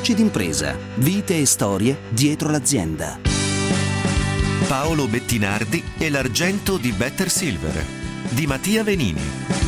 Voci d'impresa, vite e storie dietro l'azienda. Paolo Bettinardi e l'argento di Better Silver di Mattia Venini.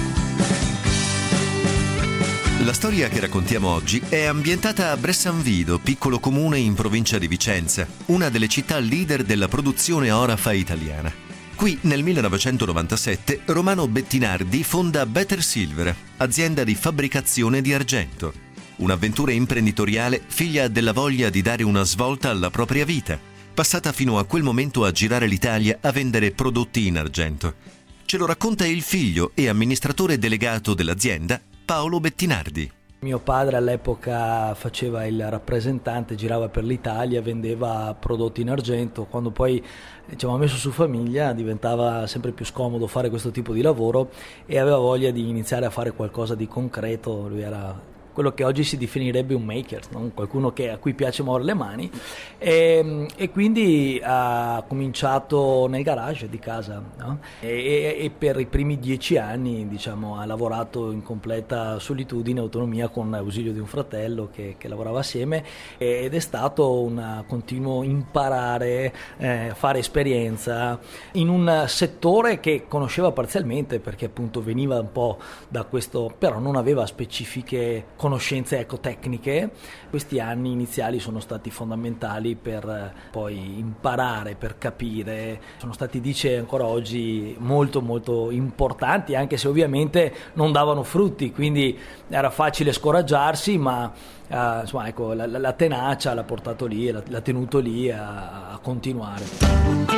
La storia che raccontiamo oggi è ambientata a Bressanvido, piccolo comune in provincia di Vicenza, una delle città leader della produzione orafa italiana. Qui nel 1997 Romano Bettinardi fonda Better Silver, azienda di fabbricazione di argento. Un'avventura imprenditoriale figlia della voglia di dare una svolta alla propria vita, passata fino a quel momento a girare l'Italia a vendere prodotti in argento. Ce lo racconta il figlio e amministratore delegato dell'azienda, Paolo Bettinardi. Mio padre all'epoca faceva il rappresentante, girava per l'Italia, vendeva prodotti in argento. Quando poi ci avevamo messo su famiglia diventava sempre più scomodo fare questo tipo di lavoro e aveva voglia di iniziare a fare qualcosa di concreto. Lui era quello che oggi si definirebbe un maker, no? Qualcuno a cui piace muovere le mani, e quindi ha cominciato nel garage di casa, no? E per i primi 10 anni ha lavorato in completa solitudine, autonomia, con l'ausilio di un fratello che lavorava assieme, ed è stato un continuo imparare, fare esperienza in un settore che conosceva parzialmente, perché appunto veniva un po' da questo, però non aveva specifiche conoscenze tecniche. Questi anni iniziali sono stati fondamentali per poi imparare, per capire. Sono stati, dice ancora oggi, molto molto importanti, anche se ovviamente non davano frutti, quindi era facile scoraggiarsi, ma la tenacia l'ha portato lì, l'ha tenuto lì a continuare.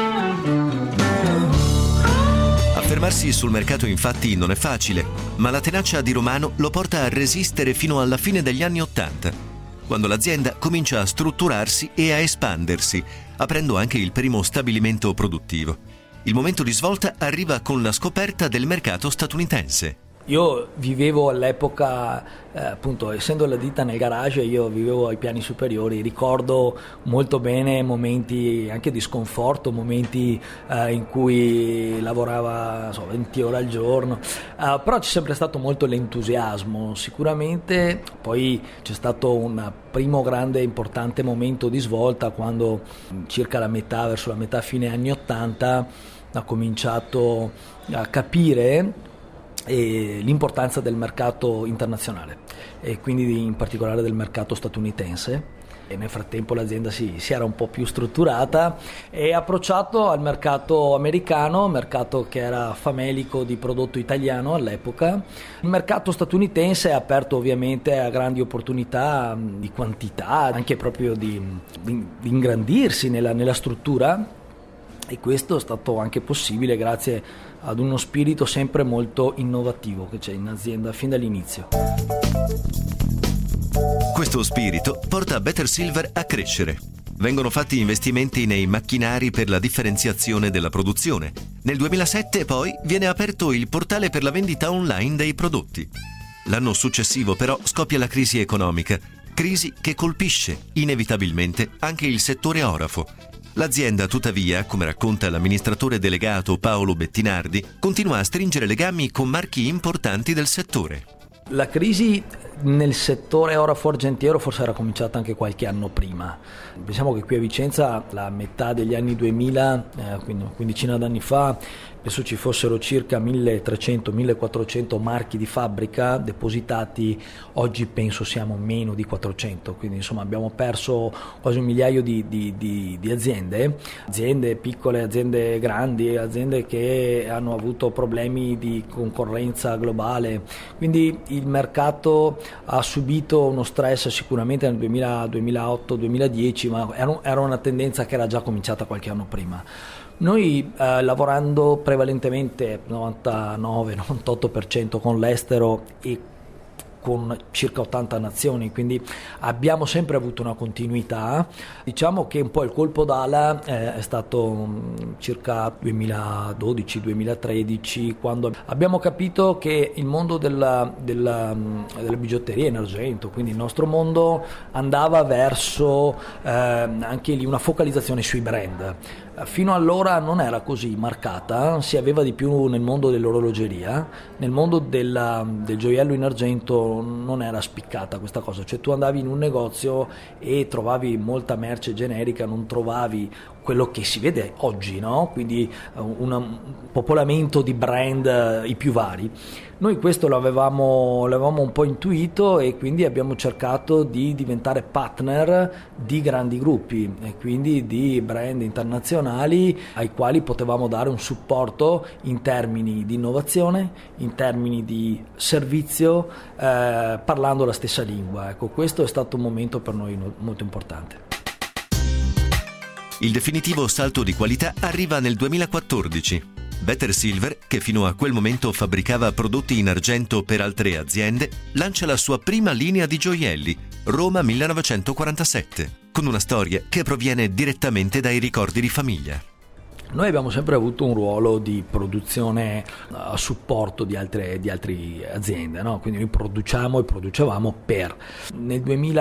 Affermarsi sul mercato infatti non è facile, ma la tenacia di Romano lo porta a resistere fino alla fine degli anni '80, quando l'azienda comincia a strutturarsi e a espandersi, aprendo anche il primo stabilimento produttivo. Il momento di svolta arriva con la scoperta del mercato statunitense. Io vivevo all'epoca, appunto, essendo la ditta nel garage, io vivevo ai piani superiori. Ricordo molto bene momenti anche di sconforto, momenti in cui lavorava 20 ore al giorno, però c'è sempre stato molto l'entusiasmo. Sicuramente poi c'è stato un primo grande importante momento di svolta quando circa verso la metà fine anni '80 ha cominciato a capire l'importanza del mercato internazionale e quindi in particolare del mercato statunitense, e nel frattempo l'azienda si era un po' più strutturata e ha approcciato al mercato americano, mercato che era famelico di prodotto italiano all'epoca. Il mercato statunitense è aperto ovviamente a grandi opportunità di quantità, anche proprio di ingrandirsi nella struttura, e questo è stato anche possibile grazie ad uno spirito sempre molto innovativo che c'è in azienda fin dall'inizio. Questo spirito porta Better Silver a crescere. Vengono fatti investimenti nei macchinari per la differenziazione della produzione. Nel 2007 poi viene aperto il portale per la vendita online dei prodotti. L'anno successivo però scoppia la crisi economica, crisi che colpisce inevitabilmente anche il settore orafo. L'azienda, tuttavia, come racconta l'amministratore delegato Paolo Bettinardi, continua a stringere legami con marchi importanti del settore. La crisi nel settore orafo argentiero forse era cominciata anche qualche anno prima. Pensiamo che qui a Vicenza, la metà degli anni 2000, quindi una quindicina d'anni fa, penso ci fossero circa 1300-1400 marchi di fabbrica depositati. Oggi penso siamo meno di 400, quindi insomma abbiamo perso quasi 1 migliaio di aziende piccole, aziende grandi, aziende che hanno avuto problemi di concorrenza globale. Quindi il mercato ha subito uno stress sicuramente nel 2008-2010, ma era una tendenza che era già cominciata qualche anno prima. Noi lavorando prevalentemente 99-98% con l'estero e con circa 80 nazioni, quindi abbiamo sempre avuto una continuità. Diciamo che un po' il colpo d'ala è stato circa 2012-2013, quando abbiamo capito che il mondo della bigiotteria in argento, quindi il nostro mondo, andava verso anche lì una focalizzazione sui brand. Fino allora non era così marcata, si aveva di più nel mondo dell'orologeria, nel mondo del gioiello in argento non era spiccata questa cosa, cioè tu andavi in un negozio e trovavi molta merce generica, non trovavi quello che si vede oggi, no? Quindi un popolamento di brand i più vari. Noi questo l'avevamo un po' intuito e quindi abbiamo cercato di diventare partner di grandi gruppi e quindi di brand internazionali ai quali potevamo dare un supporto in termini di innovazione, in termini di servizio, parlando la stessa lingua. Ecco, questo è stato un momento per noi molto importante. Il definitivo salto di qualità arriva nel 2014. Better Silver, che fino a quel momento fabbricava prodotti in argento per altre aziende, lancia la sua prima linea di gioielli, Roma 1947, con una storia che proviene direttamente dai ricordi di famiglia. Noi abbiamo sempre avuto un ruolo di produzione a supporto di altre aziende, no? Quindi noi produciamo e producevamo per. Nel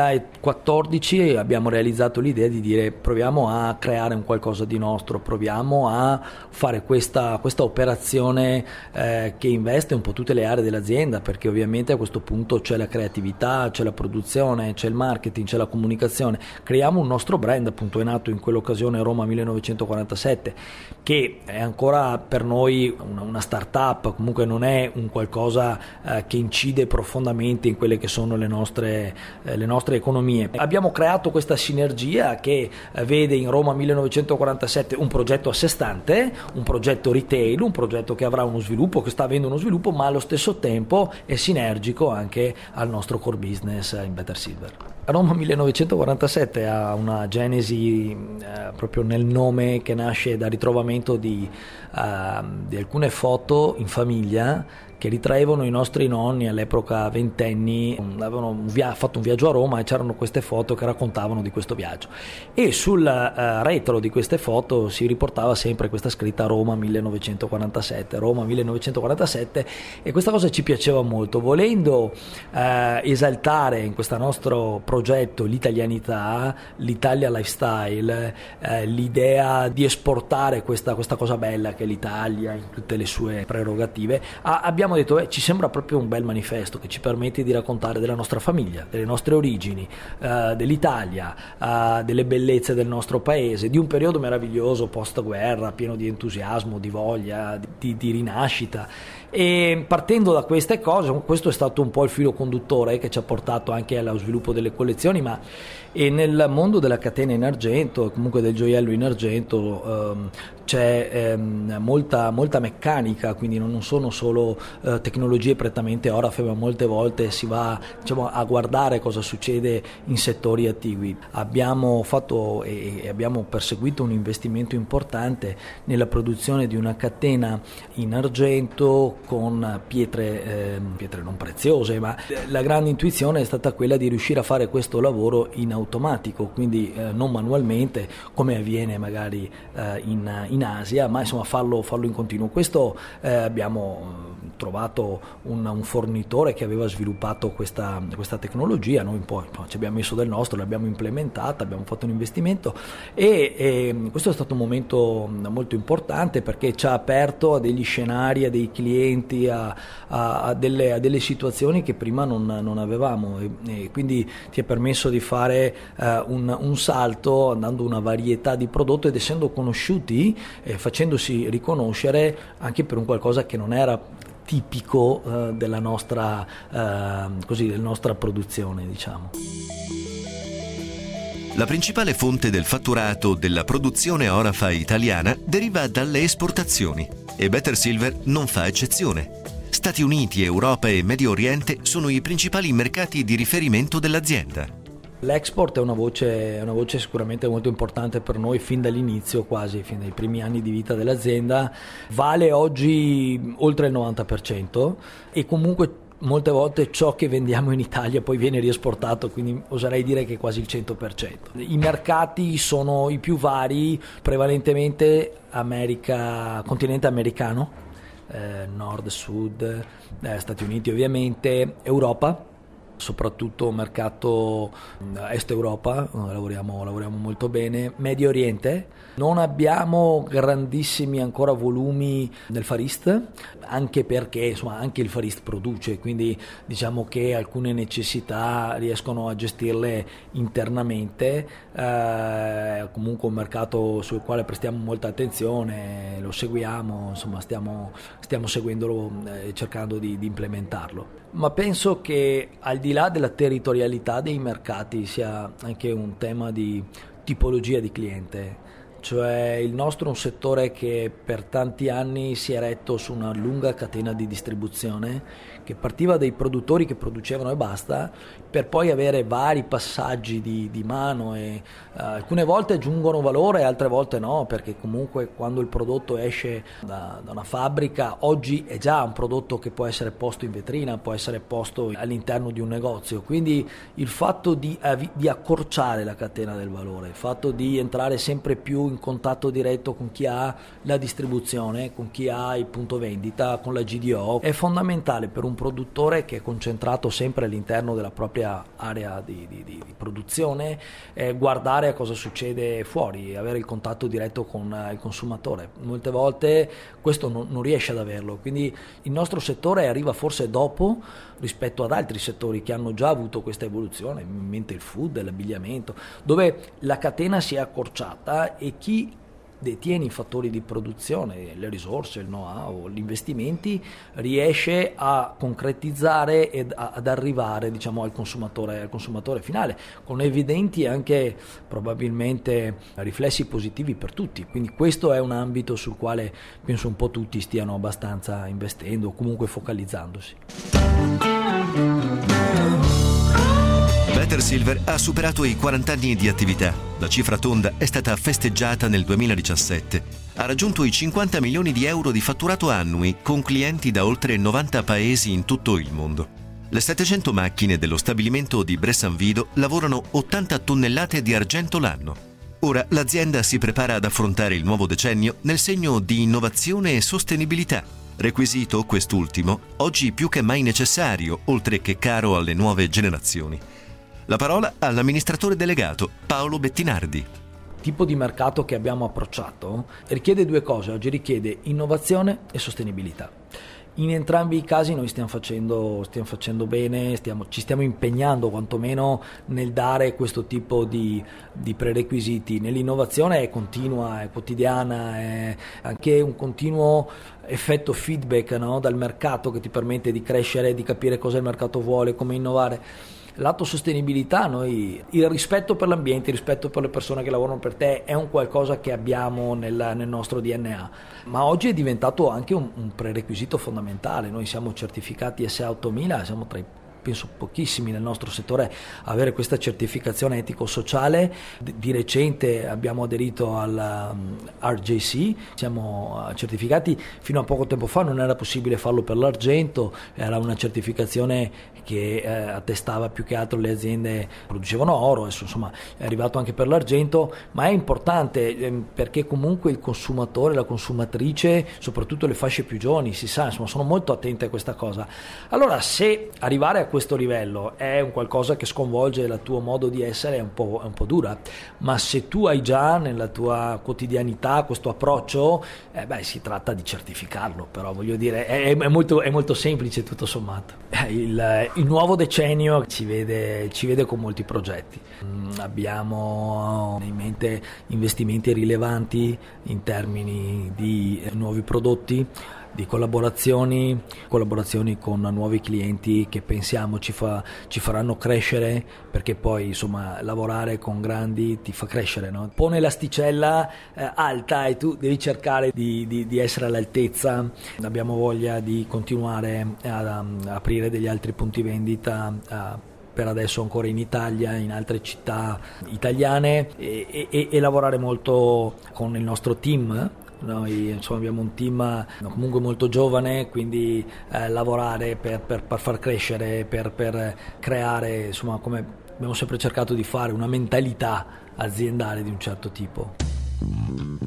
2014 abbiamo realizzato l'idea di dire proviamo a creare un qualcosa di nostro, proviamo a fare questa operazione che investe un po' tutte le aree dell'azienda, perché ovviamente a questo punto c'è la creatività, c'è la produzione, c'è il marketing, c'è la comunicazione. Creiamo un nostro brand, appunto è nato in quell'occasione Roma 1947, che è ancora per noi una start-up, comunque non è un qualcosa che incide profondamente in quelle che sono le nostre economie. Abbiamo creato questa sinergia che vede in Roma 1947 un progetto a sé stante, un progetto retail, un progetto che avrà uno sviluppo, che sta avendo uno sviluppo, ma allo stesso tempo è sinergico anche al nostro core business in Better Silver. Roma 1947 ha una genesi proprio nel nome, che nasce dal ritrovamento di alcune foto in famiglia che ritraevano i nostri nonni all'epoca ventenni, avevano fatto un viaggio a Roma e c'erano queste foto che raccontavano di questo viaggio, e sul retro di queste foto si riportava sempre questa scritta Roma 1947, Roma 1947, e questa cosa ci piaceva molto, volendo esaltare in questo nostro progetto l'italianità, l'Italia lifestyle, l'idea di esportare questa cosa bella che è l'Italia in tutte le sue prerogative. Abbiamo detto ci sembra proprio un bel manifesto che ci permette di raccontare della nostra famiglia, delle nostre origini, dell'Italia, delle bellezze del nostro paese, di un periodo meraviglioso post guerra, pieno di entusiasmo, di voglia, di rinascita. E partendo da queste cose, questo è stato un po' il filo conduttore che ci ha portato anche allo sviluppo delle collezioni, ma e nel mondo della catena in argento, comunque del gioiello in argento, c'è molta meccanica, quindi non sono solo tecnologie prettamente orafe, ma molte volte si va, diciamo, a guardare cosa succede in settori attigui. Abbiamo fatto e abbiamo perseguito un investimento importante nella produzione di una catena in argento con pietre non preziose, ma la grande intuizione è stata quella di riuscire a fare questo lavoro in automatico, quindi non manualmente come avviene magari in Asia, ma insomma farlo in continuo. Questo abbiamo trovato un fornitore che aveva sviluppato questa tecnologia, noi poi ci abbiamo messo del nostro, l'abbiamo implementata, abbiamo fatto un investimento e questo è stato un momento molto importante, perché ci ha aperto a degli scenari, a dei clienti, a delle situazioni che prima non avevamo, e quindi ti ha permesso di fare un salto, andando una varietà di prodotti ed essendo conosciuti, facendosi riconoscere anche per un qualcosa che non era tipico della nostra produzione, diciamo. La principale fonte del fatturato della produzione orafa italiana deriva dalle esportazioni e Better Silver non fa eccezione. Stati Uniti, Europa e Medio Oriente sono i principali mercati di riferimento dell'azienda. L'export è una voce sicuramente molto importante per noi fin dall'inizio, quasi fin dai primi anni di vita dell'azienda. Vale oggi oltre il 90% e comunque molte volte ciò che vendiamo in Italia poi viene riesportato, quindi oserei dire che quasi il 100%. I mercati sono i più vari, prevalentemente continente americano, nord, sud, Stati Uniti ovviamente, Europa, soprattutto mercato Est Europa, lavoriamo molto bene, Medio Oriente. Non abbiamo grandissimi ancora volumi nel Far East, anche perché insomma anche il Far East produce, quindi diciamo che alcune necessità riescono a gestirle internamente. Comunque un mercato sul quale prestiamo molta attenzione, lo seguiamo, insomma stiamo seguendolo, cercando di implementarlo. Ma penso che al di là della territorialità dei mercati sia anche un tema di tipologia di cliente. Cioè il nostro è un settore che per tanti anni si è retto su una lunga catena di distribuzione che partiva dai produttori che producevano e basta, per poi avere vari passaggi di mano e alcune volte aggiungono valore, altre volte no, perché comunque quando il prodotto esce da una fabbrica oggi è già un prodotto che può essere posto in vetrina, può essere posto all'interno di un negozio, quindi il fatto di accorciare la catena del valore, il fatto di entrare sempre più in contatto diretto con chi ha la distribuzione, con chi ha il punto vendita, con la GDO, è fondamentale per un produttore che è concentrato sempre all'interno della propria area di produzione, guardare a cosa succede fuori, avere il contatto diretto con il consumatore. Molte volte questo non riesce ad averlo, quindi il nostro settore arriva forse dopo rispetto ad altri settori che hanno già avuto questa evoluzione, in mente il food, l'abbigliamento, dove la catena si è accorciata e chi detiene i fattori di produzione, le risorse, il know-how, gli investimenti, riesce a concretizzare ed ad arrivare, diciamo, al consumatore finale, con evidenti anche probabilmente riflessi positivi per tutti. Quindi questo è un ambito sul quale penso un po' tutti stiano abbastanza investendo o comunque focalizzandosi. Better Silver ha superato i 40 anni di attività. La cifra tonda è stata festeggiata nel 2017. Ha raggiunto i 50 milioni di euro di fatturato annui con clienti da oltre 90 paesi in tutto il mondo. Le 700 macchine dello stabilimento di Bressanvido lavorano 80 tonnellate di argento l'anno. Ora l'azienda si prepara ad affrontare il nuovo decennio nel segno di innovazione e sostenibilità. Requisito, quest'ultimo, oggi più che mai necessario, oltre che caro alle nuove generazioni. La parola all'amministratore delegato Paolo Bettinardi. Il tipo di mercato che abbiamo approcciato richiede due cose, oggi richiede innovazione e sostenibilità. In entrambi i casi noi stiamo facendo bene, ci stiamo impegnando quantomeno nel dare questo tipo di prerequisiti. Nell'innovazione è continua, è quotidiana, è anche un continuo effetto feedback, no? Dal mercato che ti permette di crescere, di capire cosa il mercato vuole, come innovare. Lato sostenibilità, il rispetto per l'ambiente, il rispetto per le persone che lavorano per te è un qualcosa che abbiamo nel nostro DNA, ma oggi è diventato anche un prerequisito fondamentale. Noi siamo certificati SA 8000, siamo tra i penso pochissimi nel nostro settore avere questa certificazione etico-sociale. Di recente abbiamo aderito al RJC, siamo certificati. Fino a poco tempo fa non era possibile farlo per l'argento, era una certificazione che attestava più che altro le aziende che producevano oro, adesso insomma è arrivato anche per l'argento, ma è importante perché comunque il consumatore, la consumatrice, soprattutto le fasce più giovani, si sa, insomma, sono molto attente a questa cosa. Allora, se arrivare a questo livello è un qualcosa che sconvolge il tuo modo di essere, è un po' dura, ma se tu hai già nella tua quotidianità questo approccio, si tratta di certificarlo, però voglio dire è molto semplice tutto sommato. Il nuovo decennio ci vede con molti progetti. Abbiamo in mente investimenti rilevanti in termini di nuovi prodotti, di collaborazioni con nuovi clienti che pensiamo ci faranno crescere, perché poi insomma lavorare con grandi ti fa crescere, no? Pone l'asticella alta e tu devi cercare di essere all'altezza. Abbiamo voglia di continuare ad aprire degli altri punti vendita, per adesso ancora in Italia, in altre città italiane, e lavorare molto con il nostro team. Noi insomma abbiamo un team comunque molto giovane, quindi lavorare per far crescere, per creare, insomma, come abbiamo sempre cercato di fare, una mentalità aziendale di un certo tipo.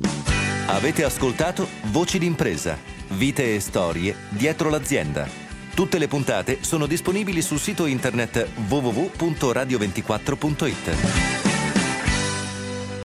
Avete ascoltato Voci d'impresa, vite e storie dietro l'azienda. Tutte le puntate sono disponibili sul sito internet www.radio24.it.